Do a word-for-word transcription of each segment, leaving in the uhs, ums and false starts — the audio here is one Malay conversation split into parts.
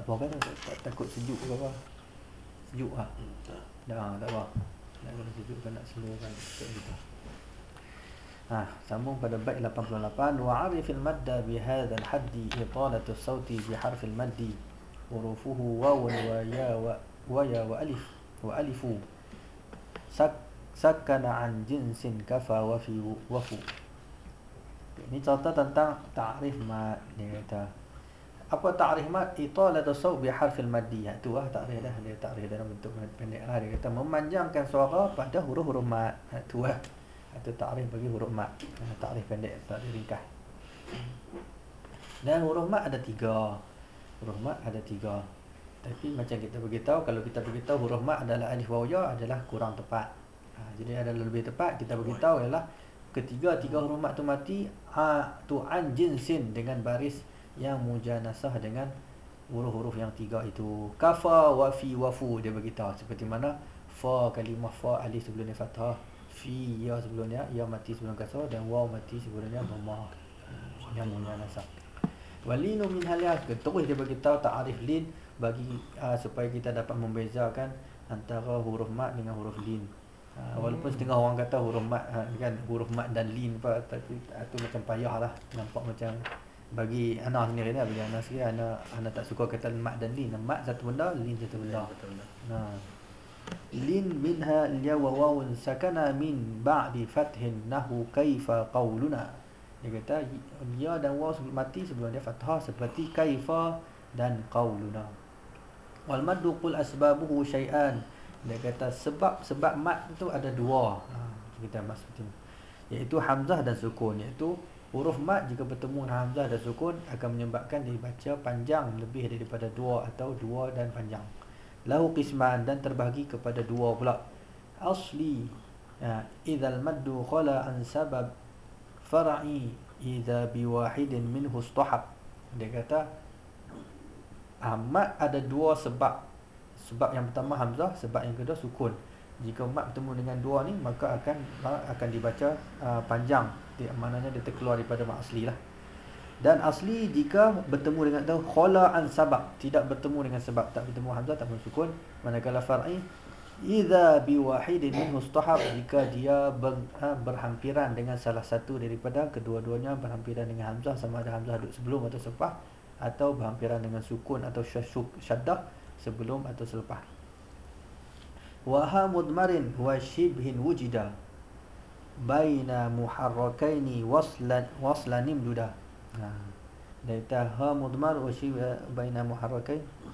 apa kan, tak, tak, takut sejuk ke apa? Sejuk ah. Hmm, tak. Dah, tak apa. Nak kena sejuk kan, nak slow kan, tak gitu. Ha, sambung pada bait lapan puluh lapan. Wa 'arifil madda bi hadzal haddi italatu sauti bi harfil maddi hurufuhu wawun wa ya wa wa ya wa alif wa alifu sak sakana an jinsin kafa wa fi wafu. Ini contoh tentang ta'rif mad. Dia kata apa ta'rif mad? Italatu saut bi harfil maddi. Itu lah ta'rif dah. Dia ta'rif dalam bentuk pendek lah. Dia kata memanjangkan suara pada huruf-huruf mad. Itu lah. Itu ta'rif bagi huruf mad. Ta'rif pendek, ta'rif ringkas. Dan huruf mad ada tiga. Huruf mad ada tiga. Tapi macam kita beritahu, kalau kita beritahu huruf mad adalah alif waw ya, adalah kurang tepat. Ha, jadi adalah lebih tepat kita beritahu ialah ketiga tiga huruf mad tu mati ha, tu an jinsin dengan baris yang mujanasah dengan huruf-huruf yang tiga itu. Kafa wa fi wa fu, dia beritahu seperti mana fa, kalimah fa alif sebelumnya fathah, fi ya sebelumnya ya mati sebelum kasrah, dan waw mati sebelumnya dhammah yang mujanasah. Walinu min halih, terus dia beritahu ta'arif lin bagi uh, supaya kita dapat membezakan antara huruf mad dengan huruf lin. Uh, walaupun setengah orang kata huruf mad uh, kan huruf mad dan lin apa, tapi itu uh, macam payahlah, nampak macam bagi ana sendiri dah, bagi ana sendiri ana ana tak suka kata mad dan lin. Mad satu benda, lin satu benda. Nah. Lin minha ya wa wawun sakana min ba'di fathin nahu kaifa qauluna. Dia kata ya dan waw sebelum mati sebelum dia fathah seperti kaifa dan qauluna. Wal maddu qul asbabuhu syai'an. Dia kata sebab sebab mad itu ada dua. Ha, kita maksud seperti ini. Iaitu hamzah dan sukun. Iaitu huruf mad jika bertemu dengan hamzah dan sukun akan menyebabkan dibaca panjang lebih daripada dua atau dua dan panjang. Lahu qisman, dan terbahagi kepada dua pula. Asli ya, idzal maddu khala an sabab far'i idza biwahidin minhu istahab. Dia kata mad ada dua sebab. Sebab yang pertama hamzah, sebab yang kedua sukun. Jika mad bertemu dengan dua ni maka akan akan dibaca uh, panjang. Dia, maknanya dia terkeluar daripada mad asli lah. Dan asli jika bertemu dengan tu khala an sabab, tidak bertemu dengan sebab, tak bertemu hamzah tak bertemu sukun. Manakala far'i idza biwahidin minhu istahab, jika dia ber, ha, berhampiran dengan salah satu daripada kedua-duanya, berhampiran dengan hamzah sama ada hamzah duduk sebelum atau selepas, atau berhampiran dengan sukun atau syaddah sebelum atau selepas. Wa ha mudmarin wa shibhin wujida baina muharrakaini waslan waslan imduda. Ha, data ha mudmar wa shib baina muharrakain.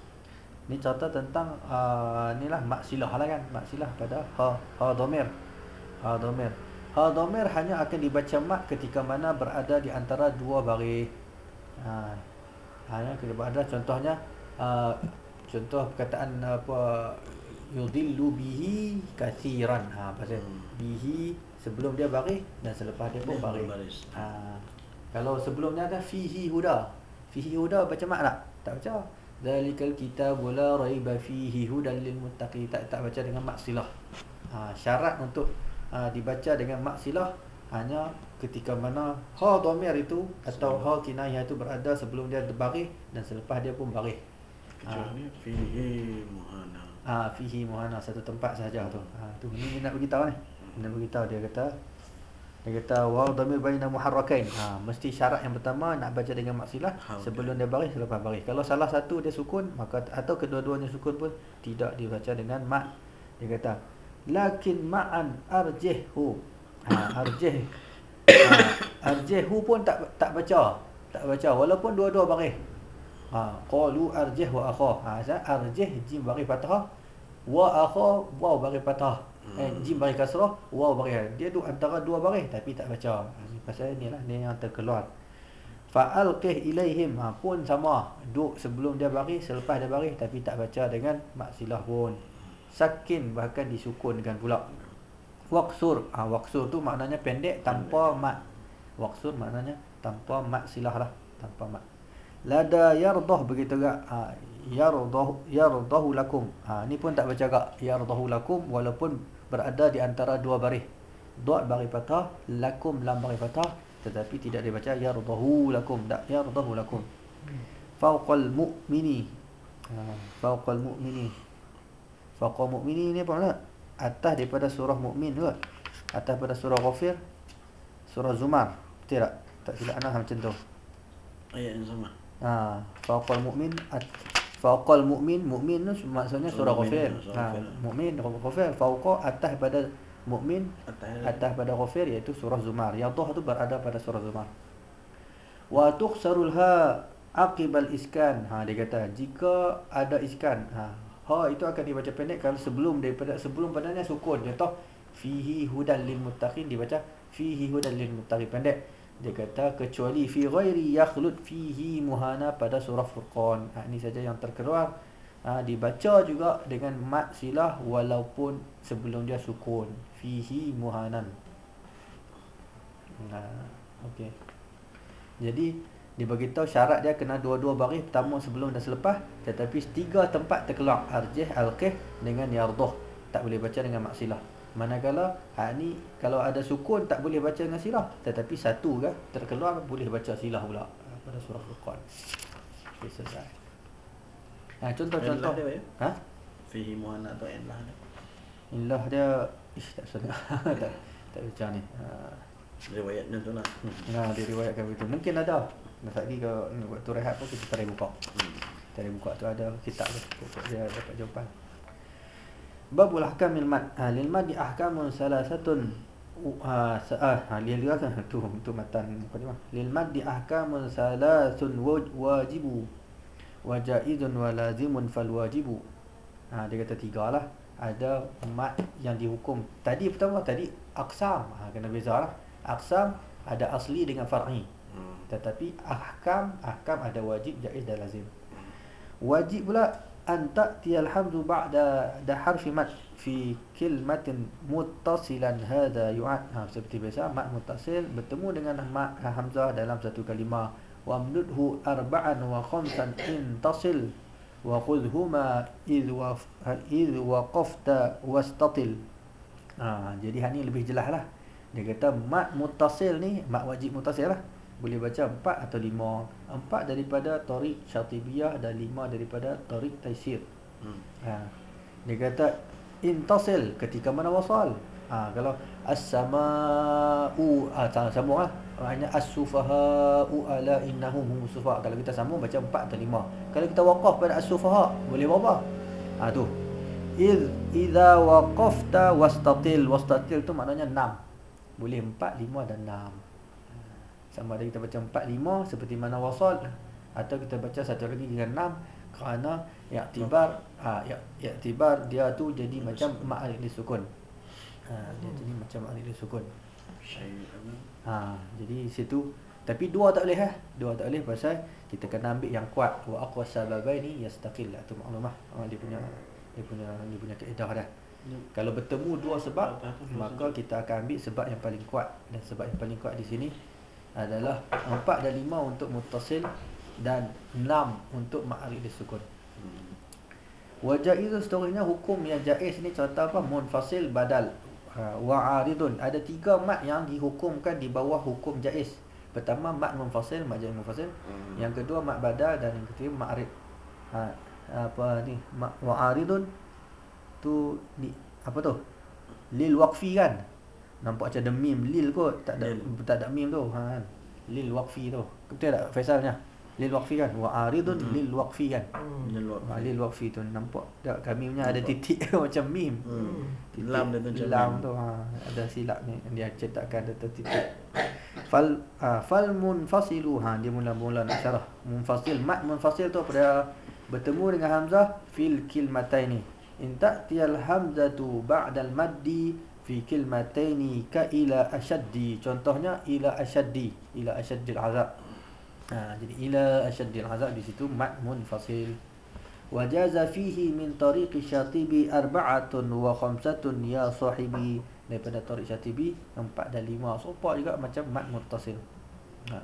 Ni contoh tentang uh, inilah maksilah lah kan, maksilah pada ha ha dhamir. Ha dhamir. Ha dhamir hanya akan dibaca mat ketika mana berada di antara dua baris. Ha, hanya kalau berada, contohnya uh, contoh perkataan apa, yudillu bihi katsiran. Ha, pasal hmm. bihi sebelum dia baris dan selepas dia pun baris. Ha, kalau sebelumnya ada fihi huda. Fihi huda baca mat tak? Tak baca. Zalikal kitabu la raiba fihi hudan lil muttaqin. Tak tak baca dengan mat silah. Ha, syarat untuk ha, dibaca dengan mat silah hanya ketika mana ha dhamir itu atau ha kinayah itu berada sebelum dia baris dan selepas dia pun baris. Kecuali ha. fihi muhana. Ah, ha, fihi muhana, satu tempat saja tu. Ha, tu ni nak beritahu ni. Nak beritahu dia kata dia kata wa dhamir baina muharrakain. Ha, mesti syarat yang pertama nak baca dengan maksilah sebelum dia baris selepas baris. Kalau salah satu dia sukun, maka atau kedua-duanya sukun pun tidak dibaca dengan mat. Dia kata lakin ma'an arjihhu. Ha, arjih. Ha, arjihhu pun tak tak baca. Tak baca walaupun dua-dua baris. Ha, qalu arjih wa akha. Ha, arjih jim baris fathah, wa akha waw baris fathah. Eh, jim baris kasrah, waw baris. Dia duduk antara dua baris tapi tak baca. Ha, pasal inilah ni yang terkeluar. Fa'alqih ilaihim. Ha, pun sama, duduk sebelum dia baris, selepas dia baris tapi tak baca dengan maksilah pun. Sakin bahkan disukunkan pula. Waqsur. Ha, waqsur tu maknanya pendek tanpa mat. Waqsur maknanya tanpa mat silah lah, tanpa mat. Lada yardah begitu juga. Ha, yardahu yardahu lakum. Ha, ni pun tak baca gak yardahu lakum walaupun berada di antara dua baris. Dot baris fathah, lakum lam baris fathah, tetapi tidak dibaca yardahu lakum. Tak, yardahu lakum. Fauqal mu'mini. Ha, fauqal mu'mini. Fauqal mu'mini ni apa tak? Atas daripada surah Mukmin ke? Atas pada surah Ghafir, surah Zumar. Betul tak? Tak silap ana macam tu. Ayat yang sama. Ha, fauqal mu'min at, fauqal mu'min, mu'min tu maksudnya surah Surah Mukmin, Ghafir. surah Ha, Ghafir. Mukmin Ghafir, fauqa atas pada Mukmin, Atas atas pada Ghafir iaitu surah Zumar. Yang tu tu berada pada surah Zumar. Wa tukhsarul ha aqibal iskan. Ha, dia kata jika ada iskan, ha, ha itu akan dibaca pendek kalau sebelum daripada sebelum padanya sukun. Contoh fihi hudan lil muttaqin dibaca fihi hudan lil muttaqin pendek. Dia kata kecuali fi ghairi yakhlud fihi muhana pada surah Furqan. Ha, ini saja yang terkeluar. Ha, dibaca juga dengan mat silah walaupun sebelum dia sukun. Fihi muhanan. Ha, okey. Jadi dia beritahu syarat dia kena dua-dua baris pertama sebelum dan selepas, tetapi tiga tempat terkeluar arjih, alqih dengan yarduh tak boleh baca dengan mat silah. Manakala hak ni kalau ada sukun tak boleh baca dengan silah, tetapi satu ke terkeluar boleh baca silah pula pada surah Furqan. Okay, selesai. Ha, contoh-contoh Enlah dia, ya? ha? Fihi muhanna atau enlah dia. Ilah dia ish tak sunnah. tak tak baca ni. Ha, Riwayatnya tu lah. nah diriwayatkan begitu. Mungkin ada. Masa lagi kalau waktu rehat pun kita tarik buka. Hmm. Tarik buka tu ada kitab tu. Pokok dia dapat jawapan. Babul ahkamil mad. Ha, lil mad ahkamun salasatun. Ha, ah, ha, lil dia kan tu tu matan mukadimah. Lil mad ahkamun salasun wajibu wa jaizun wa lazimun fal wajibu. Ha, dia kata tiga lah. Ada mad yang dihukum. Tadi pertama tadi aqsam. Ha, kena bezalah. Aqsam ada asli dengan far'i. Hmm. Tetapi ahkam, ahkam ada wajib, jaiz dan lazim. Wajib pula an ta'tiyal hamzu ba'da da harfi mad fi kalimatin muttasilan hadha yu'ad. Ha, seperti biasa mad muttasil bertemu dengan mad hamzah dalam satu kalimah. Wa amdudhu arba'an wa khamsan in tasil wa khudhuma idh wa idh waqafta wastatil. Ha, jadi hak ni lebih jelas lah. Dia kata mad muttasil ni, mad wajib muttasil lah. Boleh baca empat atau lima. Empat daripada Tariq Syatibiyah dan lima daripada Tariq Taisir. Hmm. Ha. Dia kata intasil ketika mana wasal. Ha, kalau as-sama'u, ah ha, sambung lah. Maknanya as-sufaha'u ala innahum humus sufaha. Kalau kita sambung baca empat atau lima. Kalau kita waqaf pada as-sufaha, boleh berapa? Ha tu. Iz idza waqafta wastatil. Wastatil tu maknanya enam. Boleh empat, lima dan enam. Sama ada kita baca empat, lima seperti mana wasal, atau kita baca satu lagi dengan enam kerana i'tibar ha, i'tibar dia tu jadi macam ma'arif disukun. Ha, dia jadi macam ma'arif disukun. Syai'an. Ha, jadi situ tapi dua tak boleh eh. Dua tak boleh pasal kita kena ambil yang kuat. Wa aqwa sababaini yastaqil. Itu maklumah. Ha, dia punya dia punya dia punya kaedah dah. Kalau bertemu dua sebab, maka kita akan ambil sebab yang paling kuat. Dan sebab yang paling kuat di sini adalah empat dan lima untuk muttasil dan enam untuk ma'arif disukun. Hmm. Wa jaizu seterusnya hukum yang jaiz ni contoh apa? Munfasil badal. Ha, wa aridun. Ada tiga mad yang dihukumkan di bawah hukum jaiz. Pertama mad munfasil, mad jaiz munfasil. Hmm. Yang kedua mad badal dan yang ketiga ma'arif. Ha, apa ni? Wa aridun tu di apa tu? Lil waqfi kan? Nampak macam ada mim lil kot, tak ada Lil. tak ada mim tu. Ha. Lil waqfi tu. Betul tak Faisalnya? Lil waqfi kan? Wa aridun Hmm. lil waqfi kan? Dia luar. Ha, lil waqfi tu nampak tak kami punya ada titik macam mim. Hmm. Titik Lam dia tu macam lam mim. tu ha, ada silap ni dia cetakkan ada titik. Fal ha, fal munfasilu ha dia mula-mula nak syarah. Munfasil mat munfasil tu pada bertemu dengan hamzah fil kilmataini. In ta'tiyal hamzatu ba'dal maddi fi kilmataini ka ila ashaddi. Contohnya ila ashaddi, ila ashaddil azab. Ha, jadi ila ashaddil azab di situ mat munfasil. Wajaza fihi min tariqi Syatibi arba'atun wa khamsatun ya sahibi. Daripada tariq Syatibi empat dan lima. Sopak juga macam mat muttasil. Ha.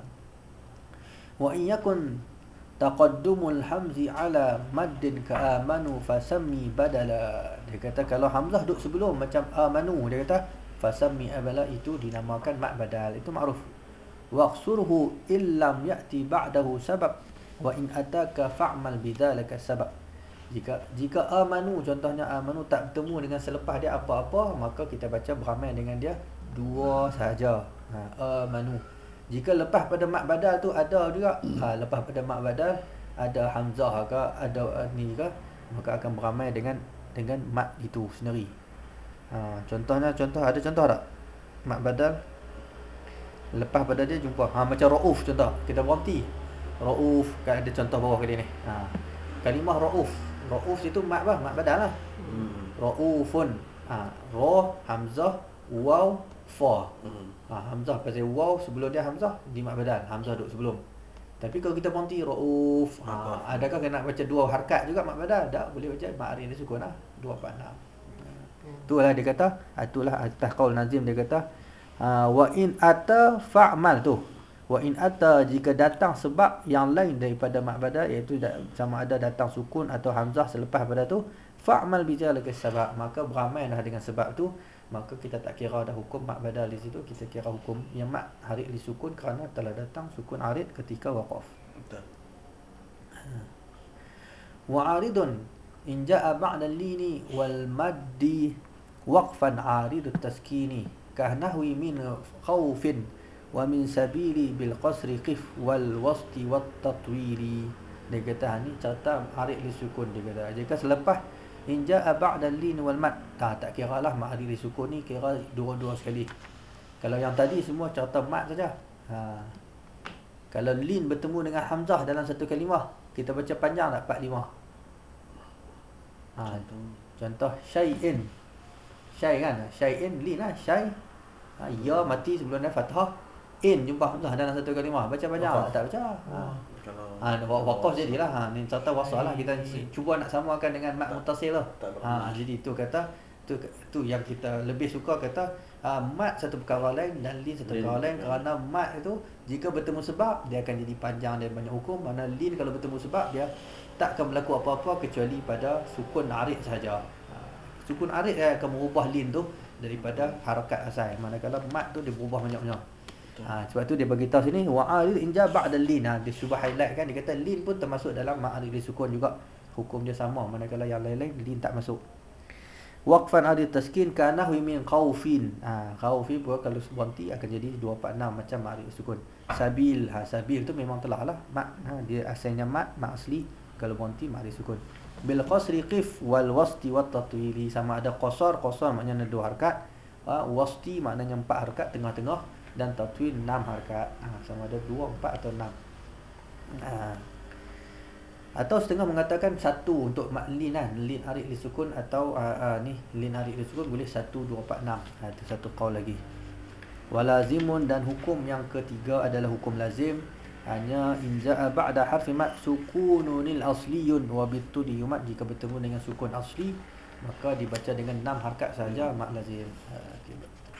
Wa in yakun taqaddumul hamzi ala maddin ka amanu fasammi badala. Dia kata kalau hamzah duduk sebelum macam amanu, dia kata fasammi abala itu dinamakan mad badal. Itu makruf. Waqsurhu illam ya'ti ba'dahu sabab wa in ataka fa'mal bidzalika sabab. Jika jika amanu, contohnya amanu tak bertemu dengan selepas dia apa-apa, maka kita baca beramai dengan dia dua saja. Ha, amanu. Jika lepas pada mat badal tu ada juga, ha, lepas pada mat badal ada hamzah ke, ada uh, ni ke, maka akan beramai dengan dengan mat itu sendiri. Ha, contohnya contoh ada contoh tak? Mat badal lepas pada dia jumpa. Ha, macam rauf contoh. Kita berhenti. Rauf, kan ada contoh bawah kali ni. Ha. Kalimah rauf. Rauf itu mat apa? Mat badal lah. Hmm. Raufun. Ha, ra, hamzah, waw, fa. Hmm. Ha, hamzah pasal waw sebelum dia hamzah di mat badal. Hamzah duduk sebelum. Tapi kalau kita berhenti rauf, ha, adakah kena baca dua harakat juga mat badal? Tak, boleh baca mat ari ni sukun lah. dua empat enam. Itulah dia kata, itulah atas qaul Nazim dia kata, uh, wa in ata fa'mal tu. Wa in ata jika datang sebab yang lain daripada mat badal, iaitu sama ada datang sukun atau hamzah selepas pada tu, fa'mal bi zalika sabab, maka beramailah dengan sebab tu, maka kita tak kira dah hukum mat badal di situ, kita kira hukum yang mat harid li sukun kerana telah datang sukun arid ketika waqaf. Betul. Wa aridun in jaa ba'da lini wal maddi waqfan aridut taskini kahnahwi min khawfin wa min sabili bil qasri qif wal wasti wat tatwili. Dia kata ni carta arid li sukun, dia kata jika selepas in jaa ba'da lin wal mad, tak tak kiralah mat arid li sukun ni, kira dua-dua sekali. Kalau yang tadi semua carta mat saja. Ha. Kalau lin bertemu dengan hamzah dalam satu kalimah, kita baca panjang tak empat lima. Ha, Contoh. contoh syai'in. Syai' kan? Syai'in lin lah, syai'. Ha, ya mati sebelum dia fathah. In jumpa hamzah dalam satu kalimah. Baca panjang tak? Tak baca. Ha. Kalau Ha, waqaf jadilah. Ha, ni contoh wasal lah. Kita cuba nak samakan dengan mat muttasil lah. tak Ha, jadi tu kata tu tu yang kita lebih suka kata uh, mat satu perkara lain dan lin satu Lin. perkara lain, kerana mat itu jika bertemu sebab dia akan jadi panjang dan banyak hukum, mana lin kalau bertemu sebab dia tak akan berlaku apa-apa kecuali pada sukun arid sahaja. Ha, sukun arid dia akan merubah lin tu daripada harakat asal, manakala mat tu dia berubah banyak-banyak. Ha, sebab tu dia bagi tahu sini wa arid inja ba'da lin. Ha, dia cuba highlight kan, dia kata lin pun termasuk dalam mat arid sukun juga, hukum dia sama, manakala yang lain-lain lin tak masuk. Waqfan arid taskin kana hu min khaufin. Ha, khaufi pun kalau berhenti akan jadi dua empat enam macam arid sukun. Sabil, ha, sabil tu memang telah lah mat, ha, dia asalnya mat, mat asli, kalau berhenti mat arid sukun. Bil qasri qif wal wasti wat tatwili, sama ada qasar, qasar maknanya dua harakat, ha, wasti maknanya empat harakat tengah-tengah, dan tatwil enam harakat. Ha, sama ada dua, empat atau enam. Ha. Atau setengah mengatakan satu untuk mat lin kan, lin arid li sukun, atau uh, uh, ni lin arid li sukun boleh satu, dua, empat, enam. Ha, itu satu qaul lagi. Walazimun, dan hukum yang ketiga adalah hukum lazim, hanya inja'a ba'da harfi mat sukununil asliyun wa bitudi yumat, jika bertemu dengan sukun asli maka dibaca dengan enam harakat saja mat lazim. Ha, okay.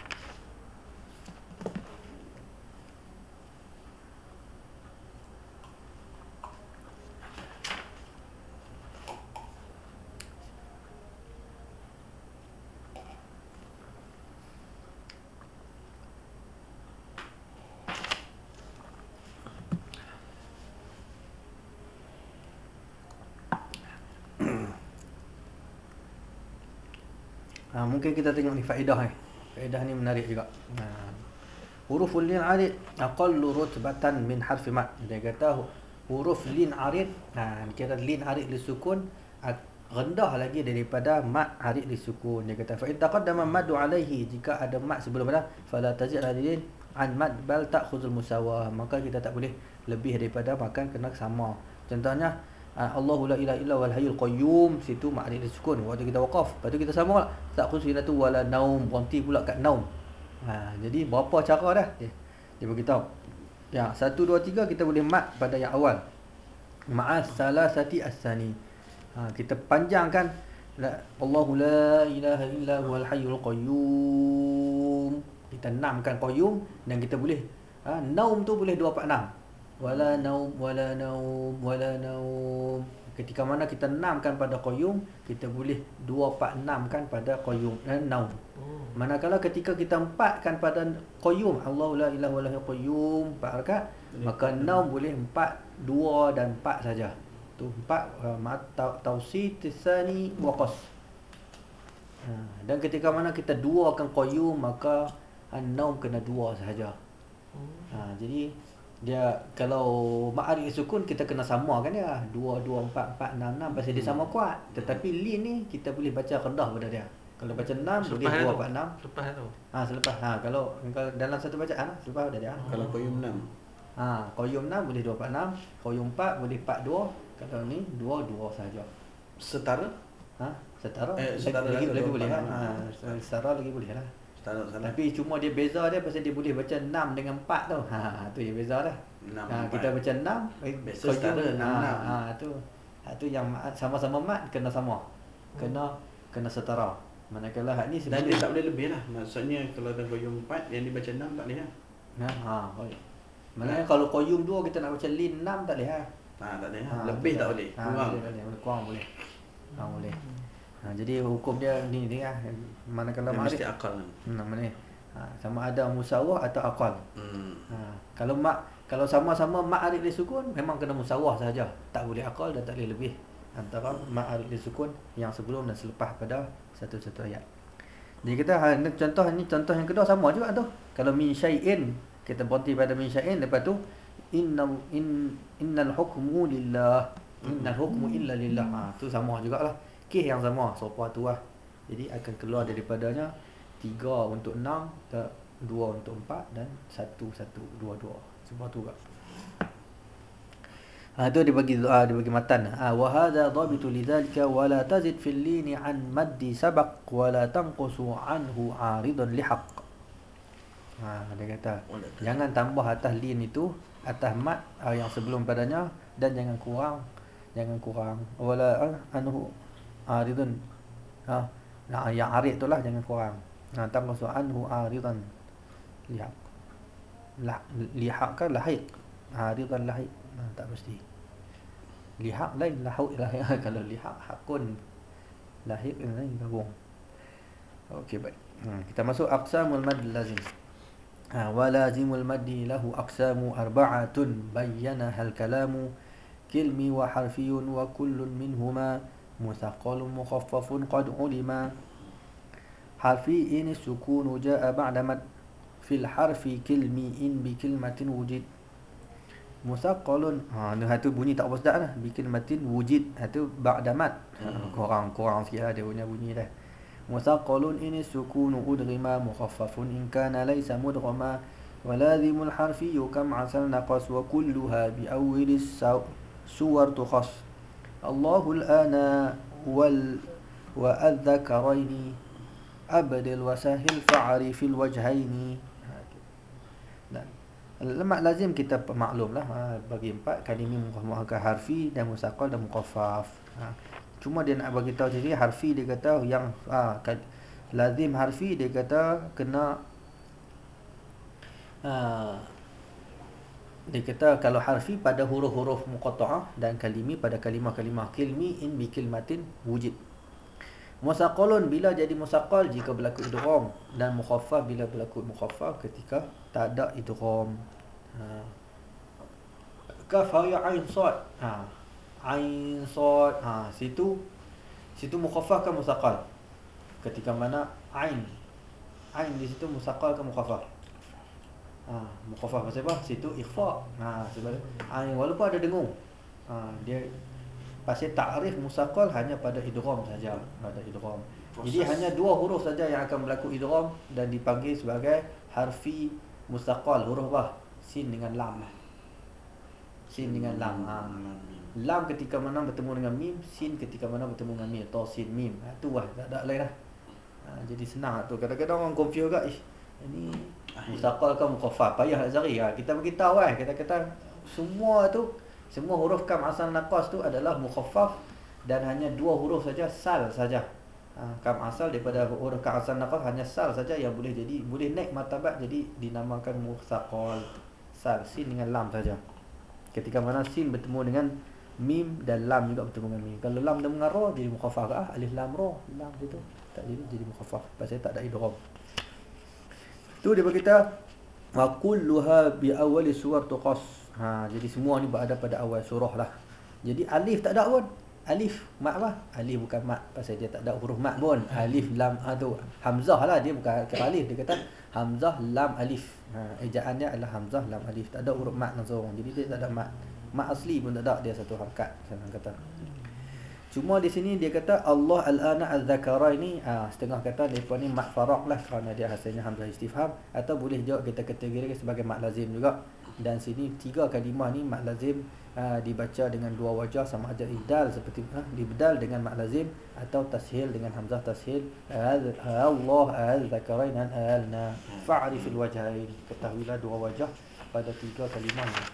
Ha, mungkin kita tengok ni faedah ni. Faedah ni menarik juga. Ha. Huruf lin arid aqallu rutbatan min harfi mat. Dia kata huruf lin arid, ha, kira lin arid li sukun rendah lagi daripada mat arid li sukun. Dia kata fa in taqaddama madu alaihi, jika ada mat sebelum pada, fala tazid alin an mad bal ta'khudul musawah, maka kita tak boleh lebih daripada makan, kena sama. Contohnya Allahu la ilaha illa wal hayyul qayyum, situ mat arid sukun waktu kita waqaf, lepas tu kita sama lah tak khusinatu wala naum, berhenti pula kat naum. Ha, jadi berapa cara dah dia, dia beritahu. Ya, satu dua tiga kita boleh mat pada yang awal, ma'as salasati as-sani. Ha, kita panjangkan la, Allahu la ilaha illa wal hayyul qayyum, kita enamkan qayyum, dan kita boleh ha, naum tu boleh dua empat enam, wala naum wala naum wala naum. Ketika mana kita enamkan pada qayyum, kita boleh dua empat enam kan pada qayyum dan naum. Manakala ketika kita empatkan pada qayyum, Allahu la ilaha illa qayyum, empat rakaat, maka naum boleh empat, dua dan empat saja. Tu empat uh, ma tausi tisani waqas. Ha, dan ketika mana kita duakan qayyum maka an-naum kena dua sahaja. Ha, jadi dia kalau ma'arif sukun kita kena samakan dia dua dua empat empat enam enam pasal dia sama kuat. Tetapi lin ni kita boleh baca rendah pada dia. Kalau baca enam boleh dua empat enam. Lepas tu. Ha, selepas ha kalau, kalau dalam satu bacaan lah, selepas pada dia. Kalau qayyum enam. Ha, qayyum enam boleh dua empat enam, qayyum empat boleh empat dua. Kalau ni dua dua sahaja. Setara? Ha, setara. Eh, lagi, setara lagi, lah, lagi dua boleh empat lah. enam. Ha, setara lagi boleh lah. Setara sana. Tapi cuma dia beza dia pasal dia boleh baca enam dengan empat tu. Ha, tu yang beza dah. enam, Ha, empat. kita baca enam, eh, Biasa qayyum, setara enam, ha, enam. ha, tu. Ha, tu yang mat, sama-sama mat kena sama. Kena kena setara. Manakala hak ni Dan sebelum dia tak boleh lebih lah. Maksudnya kalau ada qayyum empat, yang dibaca enam tak boleh lah. ha, ha, boleh. Maknanya kalau qayyum dua kita nak baca lin enam tak boleh ha. Ha, tak boleh lah. Ha, Lebih tu tak boleh. Ha, Kurang. boleh, boleh, boleh. Kurang boleh. Ha, boleh. Ha, jadi hukum dia ni ni lah. Manakala Dia ma'rif mesti akal lah. hmm, mana ni? Ha, sama ada musawah atau aqal. Hmm. Ha, kalau mak kalau sama-sama ma'arif dia sukun memang kena musawah saja. Tak boleh aqal dan tak boleh lebih antara ma'arif dia sukun yang sebelum dan selepas pada satu-satu ayat. Jadi kita ha, ni contoh ni contoh yang kedua sama juga tu. Kalau min syai'in kita berhenti pada min syai'in, lepas tu innal in innal hukmu lillah. Innal hukmu illa lillah. Ha, tu sama jugalah. Kes yang sama sopa tu lah. Jadi akan keluar daripadanya tiga untuk enam, dua untuk empat dan satu satu dua dua. Semua tu juga. Ha, tu dia bagi doa, dia bagi matan. Ha, wa hadza dhabitu lidzalika wa la tazid fil lini an maddi sabaq wa la tanqusu anhu aridan lihaq. Ha, dia kata jangan tambah atas lin itu, atas mat uh, yang sebelum padanya, dan jangan kurang, jangan kurang wala uh, anhu aridan. Ha, nah, yang arid tu lah jangan kurang. Nah, tanqusu anhu aridan lihaq. La, lihaq kan lahiq. Aridan lahiq. Nah, tak mesti. Lihaq lain, lahiq lain. Kalau lihaq hakun, lahiq lain gabung. Okey, baik. Hmm, kita masuk aqsamul mad lazim. Ha, wa lazimul maddi lahu aqsamu arba'atun bayyanaha al-kalamu kilmi wa harfiyun wa kullun minhuma musaqqalun mukhaffafun qad ulima. Harfi ini sukunu jaa ba'da mad fil harfi kilmi in bi kilmatin wujid. Musaqqalun, ha ni tu bunyi tak bersedap lah, bi kilmatin wujid. Ha tu ba'da mad. Ha, kurang kurang sikit lah dia punya bunyi dah. Musaqqalun ini sukunu udghima mukhaffafun in kana laysa mudghama wa lazimul harfi kam asal naqas wa kulluha bi awwilis suwar tukhas. Allahul ana wal wa adh-dhakaraini abdil wasahil fa'arifil wajhaini. Dan lemak lazim kita maklum lah, ha, bagi empat kalimi muhammad harfi dan musaqqal dan muqaffaf. Ha, cuma dia nak bagi tahu sini harfi dia kata yang ha, lazim harfi dia kata kena ha, dia kata kalau harfi pada huruf-huruf muqatta'ah dan kalimi pada kalimah-kalimah kilmi in bi kilmatin wujud. Musaqqalun bila jadi musaqqal jika berlaku idgham, dan mukhaffaf bila berlaku mukhaffaf ketika tak ada idgham. Ha. Kaf ya ain sad. Ha. Ain sad. Ha, situ situ mukhaffaf kan musaqqal. Ketika mana ain ain di situ musaqqal kan mukhaffaf. Ha, mukhaffaf pasal apa? Situ ikhfa. Ha, sebab ain walaupun ada dengung. Ha, dia pasal ta'rif musaqqal hanya pada idgham saja, pada idgham. Jadi hanya dua huruf saja yang akan berlaku idgham dan dipanggil sebagai harfi musaqqal. Huruf apa? Sin dengan lam. Sin dengan lam. Ha. Lam ketika mana bertemu dengan mim, sin ketika mana bertemu dengan mim, ta sin mim. Ha, tu lah, tak ada lain lah. Ha, jadi senang tu. Kadang-kadang orang confuse juga, ish, ini musaqqal ke mukhaffaf? Payah nak cari. Ha, kita bagi tahu kan, kita kata semua tu, semua huruf kam asal naqas tu adalah mukhaffaf dan hanya dua huruf saja sal saja. Ha, kam asal daripada huruf kam asal naqas hanya sal saja yang boleh jadi, boleh naik martabat jadi dinamakan musaqqal. Sal, sin dengan lam saja. Ketika mana sin bertemu dengan mim dan lam juga bertemu dengan mim. Kalau lam dan dengan ra jadi mukhaffaf. Ah, alif lam ra, lam gitu. Tak jadi jadi mukhaffaf pasal tak ada idgham. Tu dia berkata wa kulluha bi awwali suwar tuqas. Ha, jadi semua ni berada pada awal surah lah. Jadi alif tak ada pun. Alif mat apa? Alif bukan mat pasal dia tak ada huruf mat pun. Alif lam ha, tu hamzah lah, dia bukan kira alif, dia kata hamzah lam alif. Ha, ejaannya adalah hamzah lam alif, tak ada huruf mat langsung. Jadi dia tak ada mat. Mat asli pun tak ada, dia satu harakat senang kata. Cuma di sini dia kata Allah al-ana az-zakara ini ah, setengah kata depa ni mat faraq lah kerana dia hasilnya hamzah istifham, atau boleh juga kita kategorikan sebagai mat lazim juga. Dan sini tiga kalimah ni mat lazim ah, dibaca dengan dua wajah, sama ada ibdal seperti ah, dibdal dengan mat lazim atau tashil dengan hamzah tashil. Allah al-zakarain al-na fa'rifil wajhain, ketahuilah dua wajah pada tiga kalimah ni.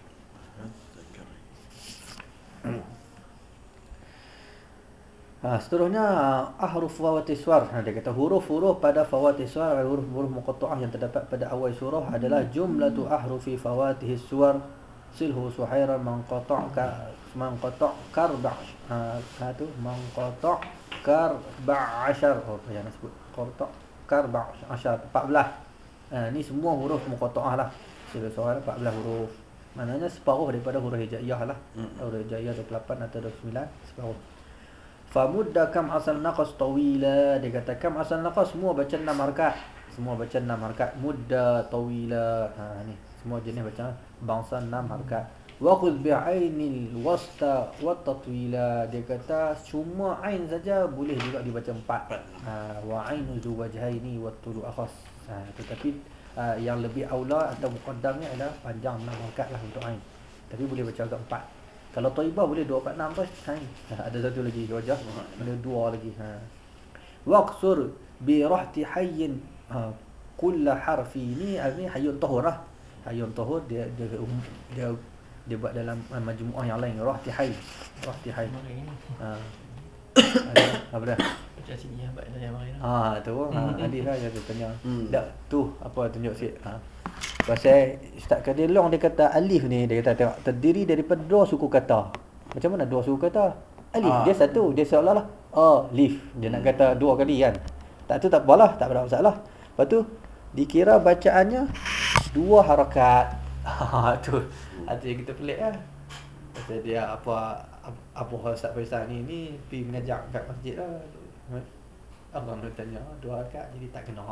Ha, seterusnya ahruf fawatis suar. Ha, dia kata huruf-huruf pada fawatis suar, huruf-huruf muqatta'ah yang terdapat pada awal surah adalah jumlatu ahrufi fawatihis suar silhu suhairan manqata'ka manqata' karba' ha, ha tu manqata' karba' asyar. Oh apa yang nak sebut qata' karba' asyar empat belas. Ha, ni semua huruf muqatta'ah lah. Silhu suhairan empat belas huruf. Maknanya separuh daripada huruf hijaiyah lah. Huruf hijaiyah dua puluh lapan atau dua puluh sembilan, separuh. Famudda kam asal naqas tawila, dia kata kam asal naqas semua baca enam harakat, semua baca enam harakat. Mudda tawila, ha ni semua jenis baca bangsa enam harakat. Wa khudh bi ainil wasta wa tatwila, dia kata cuma ain saja boleh juga dibaca empat. Ha wa ainu zu wajhaini wa tulu akhas. Ha tetapi ha, yang lebih aula atau muqaddamnya adalah panjang enam harakat lah untuk ain. Tapi boleh baca agak empat. Kalau Thaibah boleh dua empat enam tu. Ha, ada satu lagi wajah. Ada dua lagi. Ha. Waqsur bi rahti hayyin ha, kull harfi ni ni hayyun tahur lah. Hayyun tahur dia dia dia, dia, dia buat dalam uh, majmuah yang lain, rahti hayy. Rahti hayy. Ha. Ada apa dah? Baca sini ya, baca yang lain. Ha tu ha, Adil lah dia tanya. Hmm. Dak tu apa tunjuk sikit. Ha. Pasal Ustaz Kadir Long dia kata alif ni, dia kata tengok terdiri daripada dua suku kata. Macam mana dua suku kata? Alif Ah. dia satu, dia seolah-olah alif. Dia nak kata dua kali kan. Tak tu tak apalah, tak ada masalah. Lepas tu dikira bacaannya dua harakat. Ha tu. Ada yang kita pelik lah. Pasal dia apa apa hal Ustaz Faisal ni ni pergi mengajar kat masjid lah. Abang dia tanya dua harakat jadi tak kena.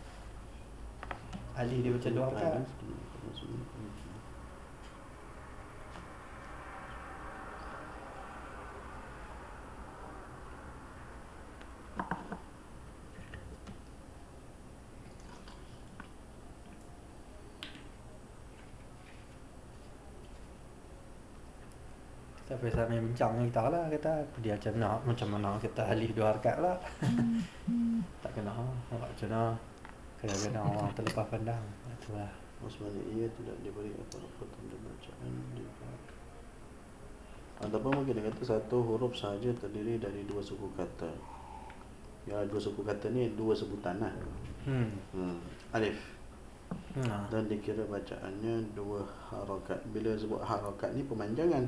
Alif dia baca dua harakat. Sampai saya bincang dengan kita lah, kata dia macam mana, macam mana kata alif dua harakat lah. Tak kena, macam mana kadang-kadang orang terlepas pandang. Itulah. Maksudnya ia tidak diberi apa-apa tanda bacaan di ataupun mungkin dia kata satu huruf sahaja terdiri dari dua suku kata. Ya, dua suku kata ni dua sebutan lah. Hmm. Hmm. Alif. Hmm. Dan dikira bacaannya dua harakat. Bila sebut harakat ni pemanjangan.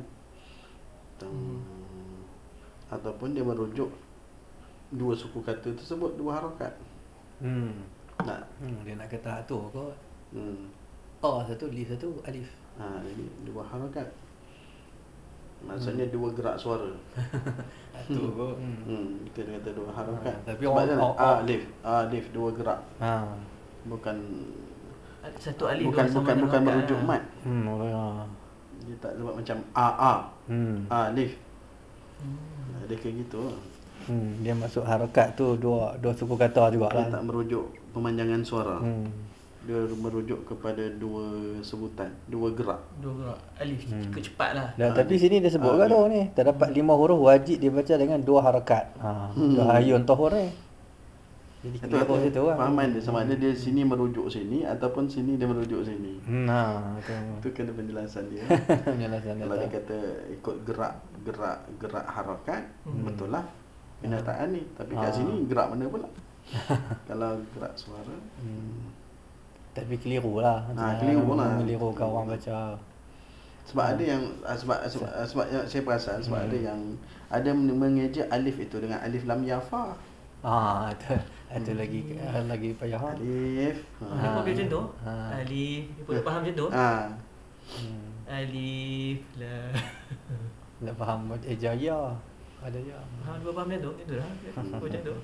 Hmm. Ataupun dia merujuk dua suku kata tersebut dua harakat. Hmm. Nak. Hmm. Dia nak kata tu kot. Hmm. Oh, satu alif, satu alif. Ha, jadi dua harakat. Maksudnya hmm. dua gerak suara. Tu kot. Hmm. Hmm, kita kata dua harakat. Ha, tapi sebab orang- sana, orang- alif, alif dua gerak. Ha. Bukan Satu alif bukan dua sama bukan dengan bukan harakat merujuk lah. mat. Hmm, oh ya. Dia tak sebab macam a a Hmm. alif. Hmm. Dia kayak gitu lah. Hmm, dia masuk harakat tu dua dua suku kata Dia jugalah. tak merujuk pemanjangan suara. Hmm. Dia merujuk kepada dua sebutan, dua gerak. Dua gerak alif Hmm. hmm. cepat lah. Dan Ha, tapi ni. sini dia sebut Ha, kan ni. tu ni, terdapat lima huruf wajib dibaca dengan dua harakat. Ha, Hmm. hmm. hayun tahur ni. Jadi Itu keliru situ kan. fahaman dia sama ada dia sini merujuk sini ataupun sini dia merujuk sini. Hmm, ha, tu. Itu kena penjelasan dia. Penjelasan dia. Kalau dia tu. kata ikut gerak gerak gerak harakat, Hmm. betul lah kenyataan ni. Tapi kat Ah. sini gerak mana pula? Kalau gerak suara, Hmm. Tapi keliru lah. Ha, keliru lah. Melirukan orang baca. sebab ada yang ah, sebab sebab, sebab yang saya perasan sebab Hmm. ada yang ada men- mengeja alif itu dengan alif lam ya fa. Ah, itu itu lagi lagi payah. Ha. Alif. Ha. Ha. Dia pun macam tu. Ha. Alif, dia pun faham macam tu. Ha. Hmm. Alif la. nak faham eja ya. Ada ya. Ha, dua faham dia tu, itu dah. Macam tu.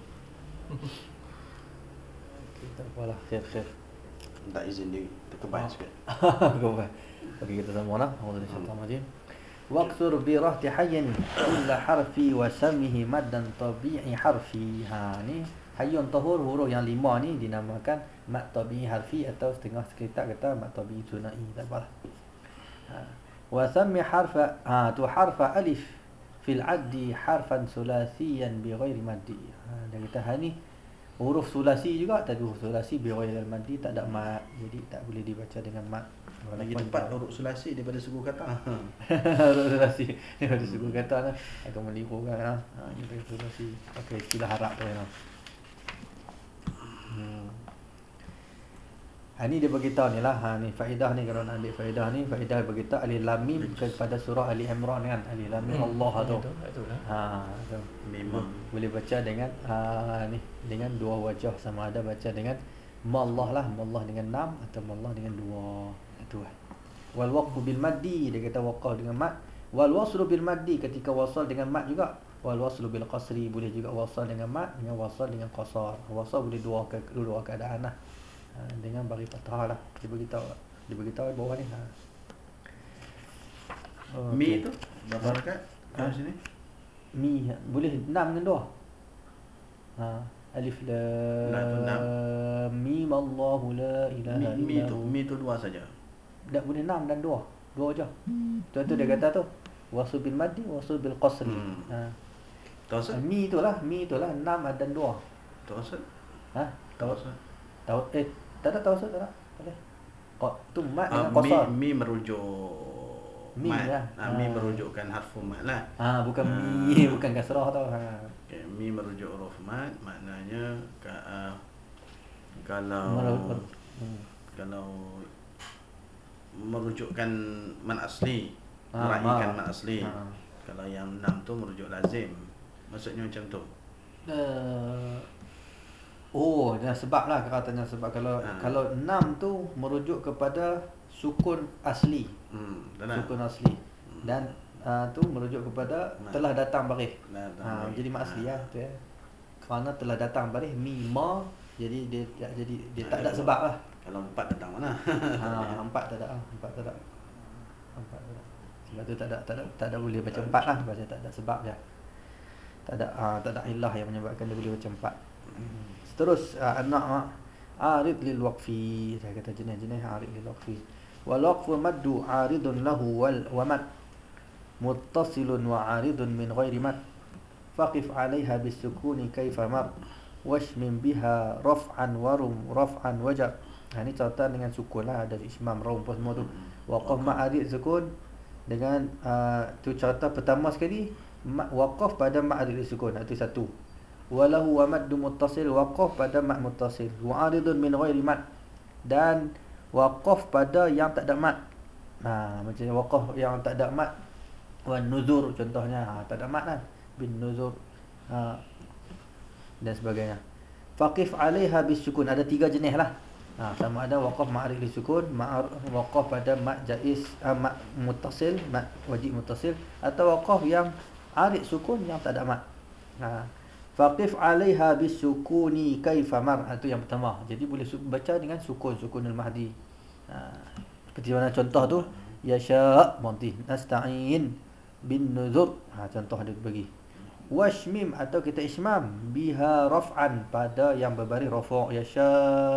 Kita apalah, khair khair. Tak izin dia terkebai sikit. Kau bagi kita semua lah. Alhamdulillah syaitan rajim. Waqsur bi rahti hayyin kull harfi wa sammihi maddan tabi'i harfi. Ha ni hayyun tahur, huruf yang lima ni dinamakan mad tabi'i harfi atau setengah sekitar kata mad tabi'i sunai, tak apalah. Ha. Wa sammi harfa ha tu harfa alif fil addi harfan sulasiyan bi ghairi maddi. Ha dia kata ha ni huruf sulasi juga, tapi huruf sulasi bi ghairi maddi tak ada mad, jadi tak boleh dibaca dengan mad. Lagi tepat huruf sulasi daripada suku kata. Huruf sulasi daripada suku kata lah akan melirukan lah. Ha kita sulasi pakai istilah Arab tu ya. Hmm. Ha ni dia bagi tahu ni lah. Ha ni faedah ni, kalau nak ambil faedah ni, faedah bagi tahu alif lam mim kepada surah Ali Imran kan. Alif lam mim Allah tu. Itulah. Ha tu. Memang Boleh baca dengan ha ni dengan dua wajah, sama ada baca dengan mallah lah, mallah dengan enam atau mallah dengan dua. Itu lah. Wal waqfu bil maddi, dia kata waqaf dengan mad. Wal waslu bil maddi, ketika wasal dengan mad juga. Wal waslu bil qasri, boleh juga wasal dengan mad dengan wasal dengan qasar. Wasal boleh dua ke dua keadaan lah. Ha, dengan bagi fathah lah. Dia beritahu lah. Dia beritahu bawah ni. Ha. Oh, mi okey. tu berapa rakaat kat Ha? sini? Mi boleh enam dengan dua. Ha, alif Lah, tu enam. lam mim Allahu la ilaha Mi, mi illa tu hu. mi tu dua saja. Tak boleh enam dan dua. Dua je. Tu tu dia kata tu. Wasul bil maddi, wasul bil qasri. Hmm. Ha. Tahu Mi itulah, mi itulah enam dan dua. Tahu Ha? Tahu Tahu eh tak ada tahu tak ada. Boleh. Kok tu mad Uh, dengan mi, qasar. mi merujuk Mi mat. lah. Ah, mi Ah. merujukkan harfu mat lah. Ha, bukan Ah. mi, bukan kasrah tau. Ha. Okay, mi merujuk huruf mat, maknanya ka, uh, kalau Mer- mer- hmm. kalau merujukkan mat asli, Ah, meraihkan ma. mat asli. Ha. Kalau yang enam tu merujuk lazim. Maksudnya macam tu. Uh, oh, dan sebab lah katanya sebab kalau Ha. kalau enam tu merujuk kepada sukun asli. Hmm, benar. Sukun asli. Dan uh, tu merujuk kepada Ma. telah datang barih. Nah, Ha, benar. jadi mak asli Ha. lah tu ya. Kerana telah datang barih mi ma, jadi dia dia- jadi dia tak ada sebab lah. Kalau empat datang mana? Ha, empat tak ada ah, empat tak ada. Empat tak ada. Sebab tu tak ada tak ada tak ada boleh baca empat lah, baca tak ada sebab je. Tak ada ah, tak ada ilah yang menyebabkan dia boleh baca empat. Terus ah, anak mak arid lil waqfi, saya kata jenis-jenis arid lil waqfi. Wal waqfu maddu aridun lahu wal wa mad muttasilun wa aridun min ghairi mad. Faqif 'alaiha bis sukuni kaifa mar washmim biha raf'an warum raf'an wajar. Ha ni catatan dengan sukun lah, ada ismam raum apa semua tu. Waqaf ma'arid sukun dengan uh, tu catatan pertama sekali ma- waqaf pada ma'arid sukun, itu satu. Walahu wa maddu muttasil, waqaf pada mad muttasil. Wa aridun min ghairi mad, dan waqaf pada yang tak ada mad. Ha macam waqaf yang tak ada mad. Wan nuzur contohnya, ha, tak ada mad kan. Bin nuzur. Ha dan sebagainya. Faqif 'alaiha bis sukun, ada tiga jenis lah. Ha, sama ada waqaf ma'arid li sukun, ma'ar, waqaf pada mad jaiz, uh, mad muttasil, mad wajib muttasil, atau waqaf yang arid sukun yang tak ada mad. Ha, faqif 'alaiha bis sukuni kaifa mar, itu yang pertama. Jadi boleh su- baca dengan sukun, sukunul mahdi. Ha, seperti mana contoh tu? Yasha' monti nasta'in bin nuzur. Ha, contoh dia bagi. Washmim atau kita ismam biha raf'an, pada yang berbaris rafa'. Yasha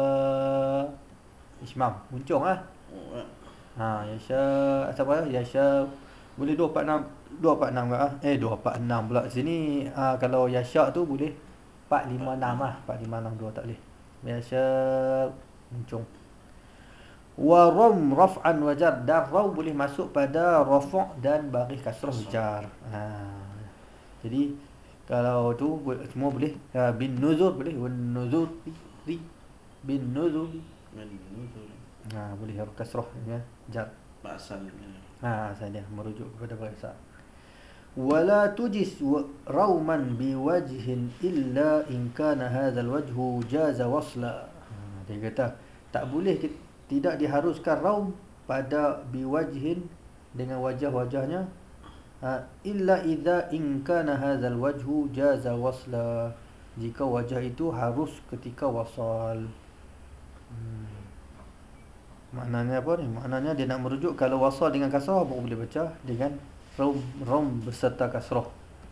ismam muncung ah. Oh, eh. Ha yasha apa yasha boleh dua empat enam dua empat enam ke ah? Eh dua empat enam pula sini. Ha, kalau yasha tu boleh empat lima enam ah, empat lima enam dua tak boleh. Yasha muncung. Wa ram raf'an wa jar, dan raw boleh masuk pada rafa' dan baris kasrah jar. Ha. Jadi kalau tu semua boleh. Ha, bin nuzur boleh, wan nuzur ri bin nuzur. Ha boleh huruf kasrah ya, jar. Asalnya. Ha saya merujuk kepada bahasa. Wala tujis rauman biwajhin illa in kana hadzal wajhu jaza wasla. Ha, dia kata tak boleh, tidak diharuskan raum pada biwajhin dengan wajah-wajahnya Ha, illa idza in kana hadzal wajhu jaza wasla. Jika wajah itu harus ketika wasal. Hmm. Maknanya apa ni? Maknanya dia nak merujuk kalau wasal dengan kasrah baru boleh baca dengan rom rom beserta kasrah.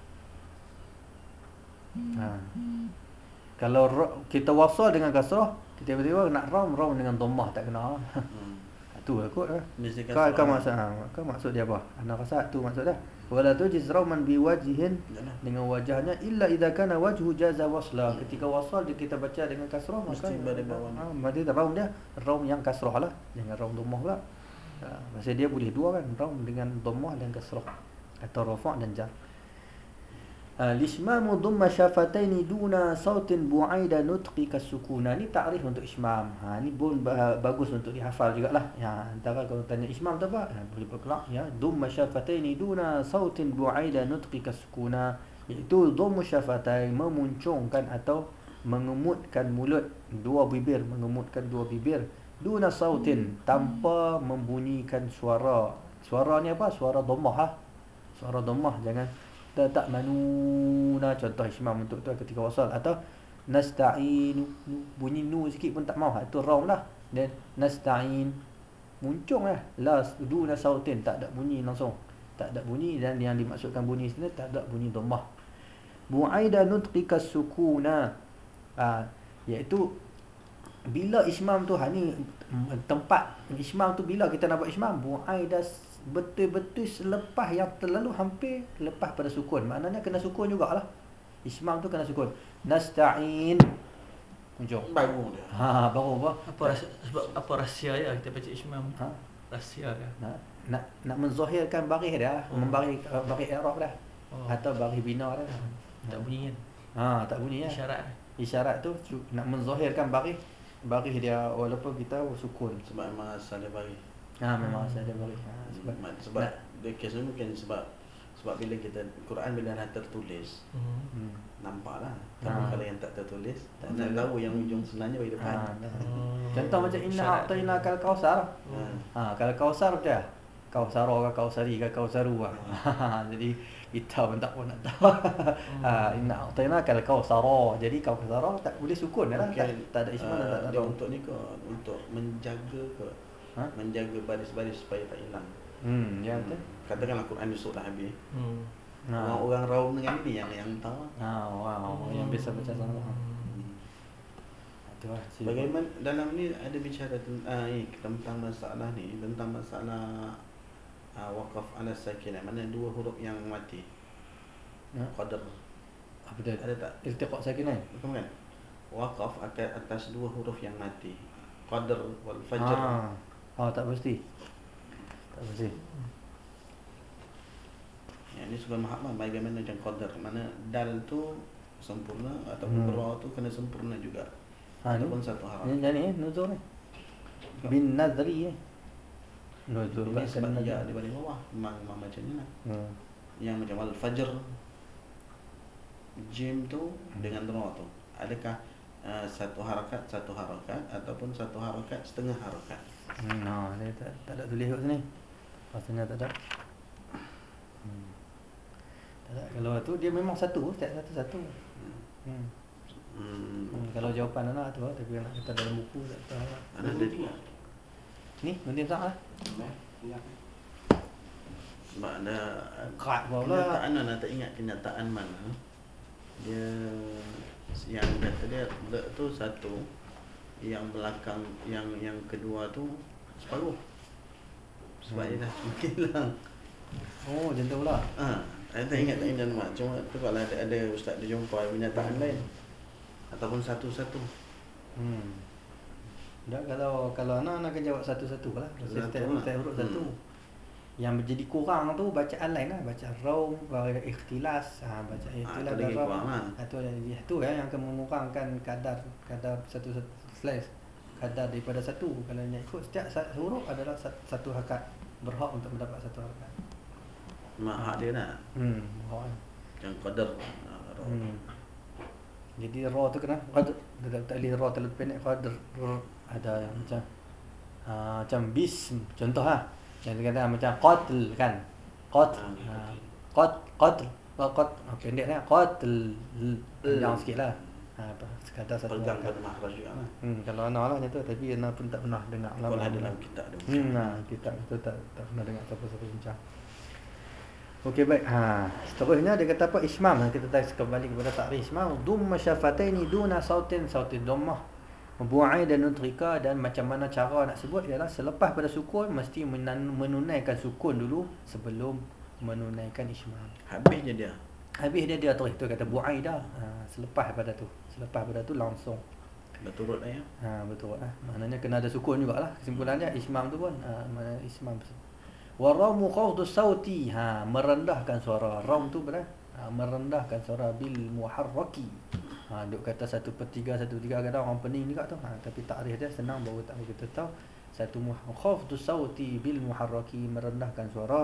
Ha. Kalau ro, kita wasal dengan kasrah, kita tiba-tiba nak rom rom dengan dhammah tak kena. Hmm. Tu lah kot lah. Mesti Kau kasrah kau lah. maksud ha, kau maksud dia apa? Ana rasa tu maksud dia. Wala tujiz rauman biwajhin, Yalah. dengan wajahnya illa idza kana wajhu jaza wasla. Ketika wasal dia kita baca dengan kasrah maka Mesti pada bawah ni. ha, berarti raum dia raum yang kasrah lah, jangan raum dhammah pula. Ha, maksud dia boleh dua kan, raum dengan dhammah dan kasrah atau rafa' dan jar. Ha, lismamu dhamma syafataini duna sautin bu'aida nutqi kasukuna. Ni takrif untuk ismam. Ha, ni pun ba- bagus untuk dihafal jugalah. Ya, antara kalau tanya ismam tu apa? Ha, boleh berkelak ya. Dhamma syafataini duna sautin bu'aida nutqi kasukuna. Iaitu dhammu syafatain, memuncungkan atau mengemutkan mulut, dua bibir, mengemutkan dua bibir, duna sautin, tanpa membunyikan suara. Suara ni apa? Suara dhammah ha. Suara dhammah, jangan tak manuna, contoh ismam untuk tu ketika wasal, atau nasta'inu, bunyi nu sikit pun tak mau, itu raum lah. Dan nasta'in muncung lah, la duna sautin, tak ada bunyi langsung, tak ada bunyi, dan yang dimaksudkan bunyi sini tak ada bunyi dhammah. Bu'aida nutqika sukuna, ha, iaitu bila ismam tu ha, ni tempat ismam tu bila kita nak buat ismam, bu'aida betul-betul selepas yang terlalu hampir lepas pada sukun. Maknanya kena sukun jugalah. Ismam tu kena sukun. Nasta'in muncul. Baru dia. Ha, baru apa? Apa rahsia, sebab apa rahsia dia kita baca ismam? Ha? Rahsia dia. Nak nak nak menzahirkan baris dia, Oh. membaris uh, baris i'rab dah. Oh. Atau baris bina dah. Tak bunyi kan? Ha, tak bunyi ya. Isyarat. Isyarat tu cu- nak menzahirkan baris baris dia walaupun kita sukun. Sebab memang asal dia bagi. Ha, memang asal dia baris. Ha, sebab Sebab, sebab nak, dia kes ni mungkin sebab sebab bila kita Quran bila dah tertulis Hmm. hmm. nampak lah. Ha. Tapi kalau yang tak tertulis tak nak tahu yang ujung sebenarnya bagi depan. Ha, dah. Oh. Contoh macam inna Isyarat. a'tayna kal kausar. Ha. Ha, kalau kausar macam mana? Kausara ke kausari ke kausaru lah. Jadi kita pun tak pun nak tahu. Ha, inna a'tayna kal kausara. Jadi kausara tak boleh sukun dah. Mungkin, Tak, tak ada isman ah, dan tak ada dia raum. untuk ni ke untuk menjaga ke Ha? menjaga baris-baris supaya tak hilang. Hmm, ya betul. Katakanlah Quran esok dah habis. Hmm. Ha. Orang-orang raum dengan ini yang yang tahu. Ha, wow, yang biasa baca sama. Hmm. Itu lah. si- Bagaimana dalam ni ada bicara tentang ah, ni, tentang masalah ni, tentang masalah ah, waqaf ala sakinah, mana dua huruf yang mati. Ha? Qadar. Apa dia? Ada tak? Iltiqa sakinan. Bukan kan? Waqaf atas, atas dua huruf yang mati. Qadar wal fajr. Ha. Oh, tak pasti. Tak pasti. Ya, ini suka mahaman bagaimana macam qadar, mana dal tu sempurna ataupun Hmm. ra tu kena sempurna juga. Ha, ni. Ataupun satu harap. Ni ni eh, nuzul ni. Bin nadri eh. Nuzul Ini kan sebab nadri. ya di balik bawah memang, memang macam ni lah. Hmm. Yang macam al fajr jim tu dengan ra tu. Adakah uh, satu harakat satu harakat ataupun satu harakat setengah harakat? Hmm, no, dia tak, tak ada tulis kat sini. Rasanya tak ada. Hmm. Tak ada. Kalau tu dia memang satu, setiap satu-satu. Hmm. Hmm. Hmm. Kalau jawapan anak tu lah, tapi nak kata dalam buku tak tahu lah. Ada ada juga. Ni, nanti tak lah. Sebab ada Kat bawah lah. kenyataan mana tak ingat kenyataan mana dia yang kata dia le tu satu, yang belakang yang yang kedua tu separuh. Sebab Hmm. dia dah semakin hilang. Oh, macam tu pula. Ah, saya tak ingat tak ingat mak. Cuma tu kalau ada, ada ustaz dia jumpa kenyataan lain ataupun satu-satu. Hmm. Dah kalau kalau anak nak jawab satu-satu lah. Setiap Satu setiap lah. setiap huruf Hmm. satu. Yang menjadi kurang tu bacaan lain lah, baca raum, baca ikhtilas, ha, baca Ah, ikhtilas tu dan lagi raum. kurang lah. Itu yang itu ya yang akan mengurangkan kadar kadar satu satu slice kadar daripada satu. Kalau nak ikut setiap sa- huruf adalah sat- satu harakat, berhak untuk mendapat satu harakat. Mak hak dia nak Hmm, berhak. yang qadar. Ah, Hmm. Jadi ra tu kena qadr, tak tak boleh ra terlalu pendek qadr. R, ada yang macam uh, macam bism contoh ha. Yang dia kata macam qatl kan. Qatl. Ha. qat qatl qat oh, pendeknya qatl panjang sikitlah. Ha apa sekadar satu Pegang harakat. pada makhraj juga lah. Hmm, kalau ana lah macam tu, tapi ana pun tak pernah dengar Kalau lama. ada dalam kitab ada. Hmm, nah, kita itu tak tak pernah dengar siapa-siapa bincang. Okey baik. Ha, seterusnya dia kata apa? Ismam. Kita tak kembali kepada takrif ismam. Dumma syafataini duna sautin sautin dhammah. Membuai dan nutrika, dan macam mana cara nak sebut ialah selepas pada sukun mesti menan- menunaikan sukun dulu sebelum menunaikan ismam. Habis je dia. Habis dia dia terus tu kata buai dah. Ha, selepas pada tu. Selepas pada tu langsung. Berturut lah ya. Ha, betul lah. Maknanya kena ada sukun jugalah. Kesimpulannya ismam tu pun ha, mana ismam. Wa ramu khawdu sauti. Ha, merendahkan suara. Ram tu berapa? Ha, merendahkan suara bil muharraki. Ha, duk kata satu per tiga, satu tiga kadang orang pening juga tu. Ha, tapi takrif dia senang, baru tak kita tahu. Satu khawdu sauti bil muharraki, merendahkan suara.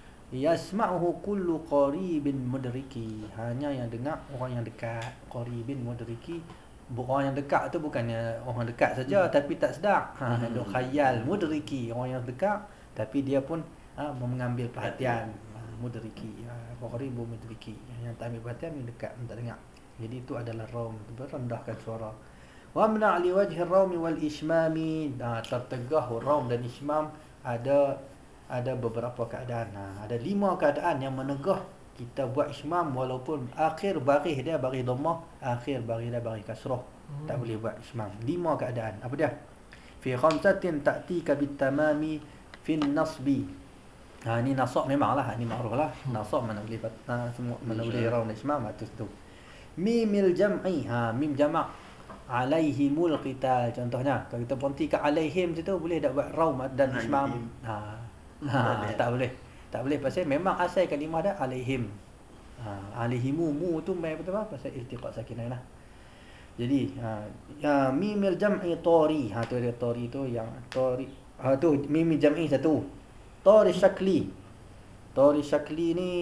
Yasma'uhu kullu qaribin mudriki. Hanya yang dengar orang yang dekat. Qaribin mudriki. Orang yang dekat tu bukannya orang dekat saja hmm. tapi tak sedar. Ha, Hmm. ada khayal mudriki, orang yang dekat tapi dia pun ha, mengambil perhatian. Ha, mudriki. Ha, qaribu mudriki. Yang tak ambil perhatian, yang dekat tak dengar. Jadi itu adalah raum, merendahkan suara. Wa amna' li wajhi ar-raum wal ismami. Ha, tertegah raum dan ismam ada ada beberapa keadaan. Ha, ada lima keadaan yang menegah kita buat ismam walaupun akhir baris dia baris dhammah, akhir baris dia baris kasrah. Hmm. Tak boleh buat ismam. Lima keadaan. Apa dia? Fi khamsatin ta'tika bitamami fi nasbi. Ha, ni nasab memanglah, ni makruf lah. Nasab mana boleh ha, semua mana boleh raum dan ismam atas tu. Mimil jam'i. Ha, mim jamak. Alaihimul qital contohnya. Kalau kita berhenti kat alaihim situ boleh tak buat raum dan ismam. Ha, ha tak boleh. Tak boleh pasal memang asal kalimah dia alaihim. Ha, alaihimu mu tu mai betul apa? Pasal iltiqa sakinah lah. Jadi ha, ya mimil jam'i tari. Ha tu dia tari tu yang tari. Ha tu mim jam'i satu. Tari syakli. Tari syakli ni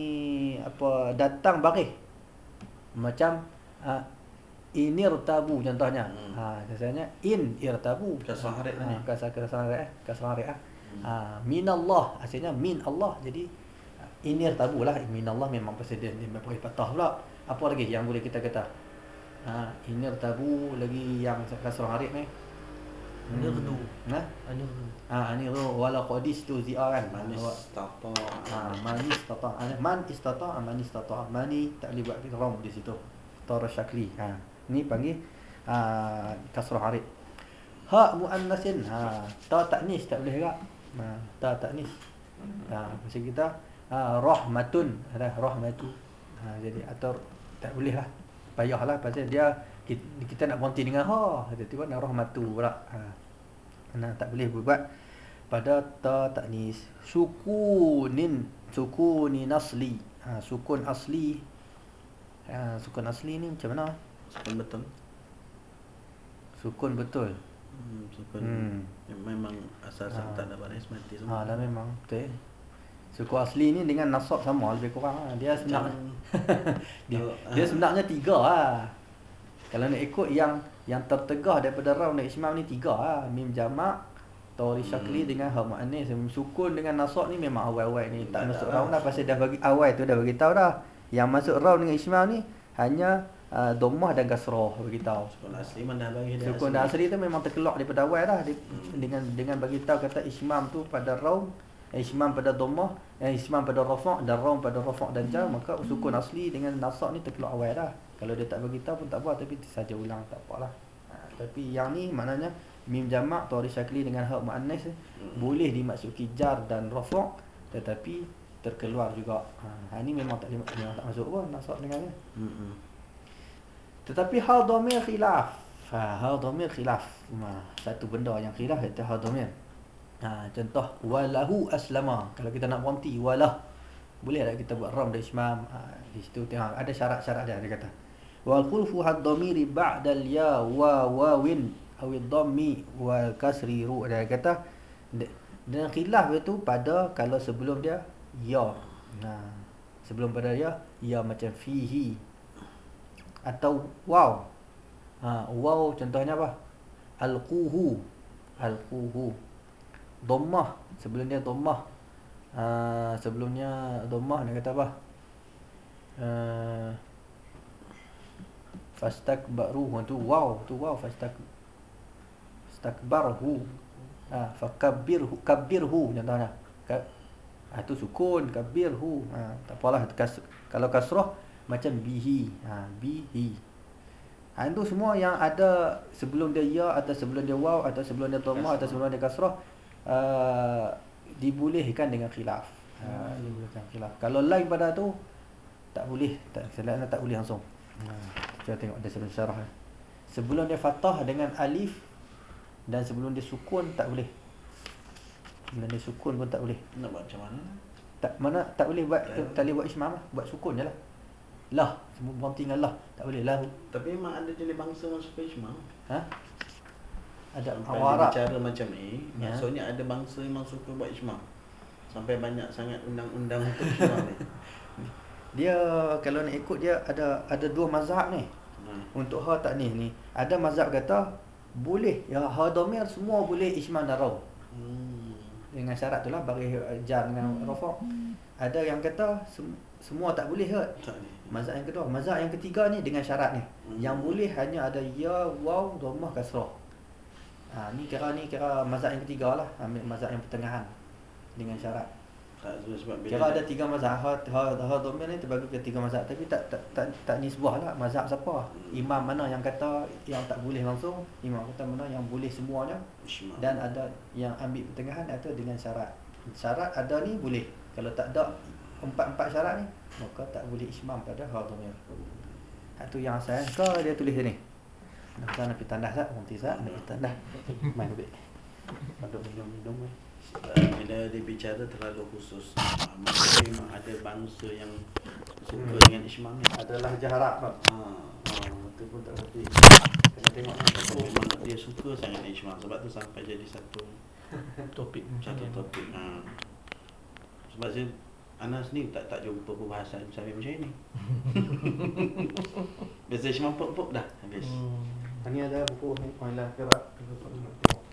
apa datang baris. Macam ha, inirtabu contohnya. Hmm. Ha biasanya in irtabu. Kasrah harik ha, ni. kasrah kasrah harik eh. Kasrah harik ah. Ha, minallah asalnya min Allah, jadi inir tabulah minallah memang pasal dia, dia beri patah pula. Apa lagi yang boleh kita kata? Ha, inir tabu lagi yang kasrah harik ni. Nirdu. Ha? Nirdu. Ha, ni tu wala qadis tu zia kan. Manis tata. Ha, manis tata. Man istata, manis tata. Mani tak boleh buat ram di situ. Tara syakli. Ha, ni panggil ha, kasrah harik. Ha muannasin. Ha, ta taknis tak boleh juga. Ha, ta taknis. Ha, macam kita ha, rahmatun, ada rahmatu. Ha, jadi atau tak boleh lah. Payahlah pasal dia kita, kita nak berhenti dengan ha, tiba-tiba nak rahmatu pula. Ha. Nah, tak boleh buat pada ta taknis. Sukunin, sukuni nasli. Ha, sukun asli. Ha, sukun asli ni macam mana? Sukun betul. Sukun betul. Hmm, sukun Hmm. yang memang asal-asal Ha. tak ada baris mati semua. Ha lah memang betul. Suku asli ni dengan nasab sama lebih kurang lah. Dia sebenarnya dia, Kalau, dia ah. sebenarnya tiga lah. Kalau nak ikut yang yang tertegah daripada raum dan ismam ni tiga lah. Mim jamak, tawri syakli Hmm. dengan ha muannis. Sukun dengan nasab ni memang awal-awal ni tak Tak masuk tak raum lah. dah pasal dah bagi awal tu dah bagi tahu dah. Yang masuk raum dengan ismam ni hanya uh, dhammah dan kasrah bagi tahu. Sukun asli mana dah bagi dia. Sukun dah asli tu memang terkelak daripada awal dah. Dia, Hmm. dengan dengan bagi tahu kata ismam tu pada raum, ismam pada dhammah, eh, ismam pada rafa' dan raum pada rafa' dan jar, maka sukun asli dengan nasab ni terkelak awal dah. Kalau dia tak bagi tahu pun tak apa, tapi saja ulang tak apalah. Ha, tapi yang ni maknanya mim jamak tawri syakli dengan ha muannas Hmm. boleh dimasuki jar dan rafa' tetapi terkeluar juga. Ha, ini memang tak memang tak masuk pun nasab dengannya. Hmm. Tetapi hal dhamir khilaf. Ha, hal dhamir khilaf. Ha, satu benda yang khilaf iaitu hal dhamir. Ha, contoh walahu aslama. Kalau kita nak berhenti walah, boleh tak kita buat ram dan ismam? Ha, di situ tengok ada syarat-syarat dia dia kata. Wal khulfu had dhamiri ba'da al ya wa wawin aw dhammi wal kasri ru. Dia kata dan khilaf itu pada kalau sebelum dia ya. Nah, sebelum pada ya ya macam fihi atau waw. Ha, waw contohnya apa? Alquhu. Alquhu. Dhammah, sebelum dia dhammah. Uh, sebelumnya dhammah dia kata apa? Uh, fastakbaru tu wow, tu wow fastak fastakbarhu. Ah, fakabbirhu kabbirhu contohnya. Ka, ah, tu sukun kabbirhu. Ah, tak apalah kas, kalau kasrah macam bihi. Ha, bihi. Ha, itu semua yang ada sebelum dia ya atau sebelum dia waw atau sebelum dia dhammah atau sebelum dia kasrah uh, dibolehkan dengan khilaf. Ha, dibolehkan khilaf. Kalau lain pada tu tak boleh, tak selalunya tak boleh langsung. Ha, kita tengok dia sebelum syarah. Sebelum dia fathah dengan alif dan sebelum dia sukun tak boleh. Sebelum dia sukun pun tak boleh. Nak buat macam mana? Tak mana tak boleh buat tak boleh buat ismam lah, buat sukun je lah. Lah, semua berhenti dengan lah. Tak boleh lah. Tapi memang ada jenis bangsa masuk ke Ismail. Ha? Ada Sampai orang Arab. bicara macam ni, Ya. maksudnya ada bangsa memang suka buat Ismail. Sampai banyak sangat undang-undang untuk Ismail ni. Dia kalau nak ikut dia ada ada dua mazhab ni. Ha. Untuk ha tak ni ni. Ada mazhab kata boleh ya ha dhamir semua boleh isman darau. Hmm. Dengan syarat tu lah bagi jar dengan rafa'. Ada yang kata sem- semua tak boleh kot. Tak ni. Mazhab yang kedua, mazhab yang ketiga ni dengan syarat ni. Hmm. Yang boleh hanya ada ya, waw, dhammah, kasrah. Ha, ni kira ni kira mazhab yang ketiga lah, ambil mazhab yang pertengahan dengan syarat. Tak sebab bila Kira ada tiga mazhab, ha ha, ha dhammir ni terbagi ke tiga mazhab tapi tak tak tak, tak nisbah lah mazhab siapa. Imam mana yang kata yang tak boleh langsung, imam kata mana yang boleh semuanya Ismail. dan ada yang ambil pertengahan atau dengan syarat. Syarat ada ni boleh. Kalau tak ada empat-empat syarat ni maka tak boleh ismam pada ha dhamir. Ha tu yang saya ke dia tulis ni. Nak sana pergi tandas tak? Nanti sat nak pergi tandas. Main lebih. Ada minum-minum ni. Bila dia bicara terlalu khusus, ha, maksudnya memang ada bangsa yang suka Hmm. dengan Ismail ni. Adalah jarak Pak. Ha, Ha tu pun tak berarti. Kena tengok oh, memang dia suka sangat Ismail, sebab tu sampai jadi satu Topik macam satu ni. topik. Ha. Sebab saya Anas ni tak tak jumpa perbahasan sampai macam ni. Biasa Ismail pop-pop dah habis. Hmm. Ini ada buku ni Mailah Qiraat.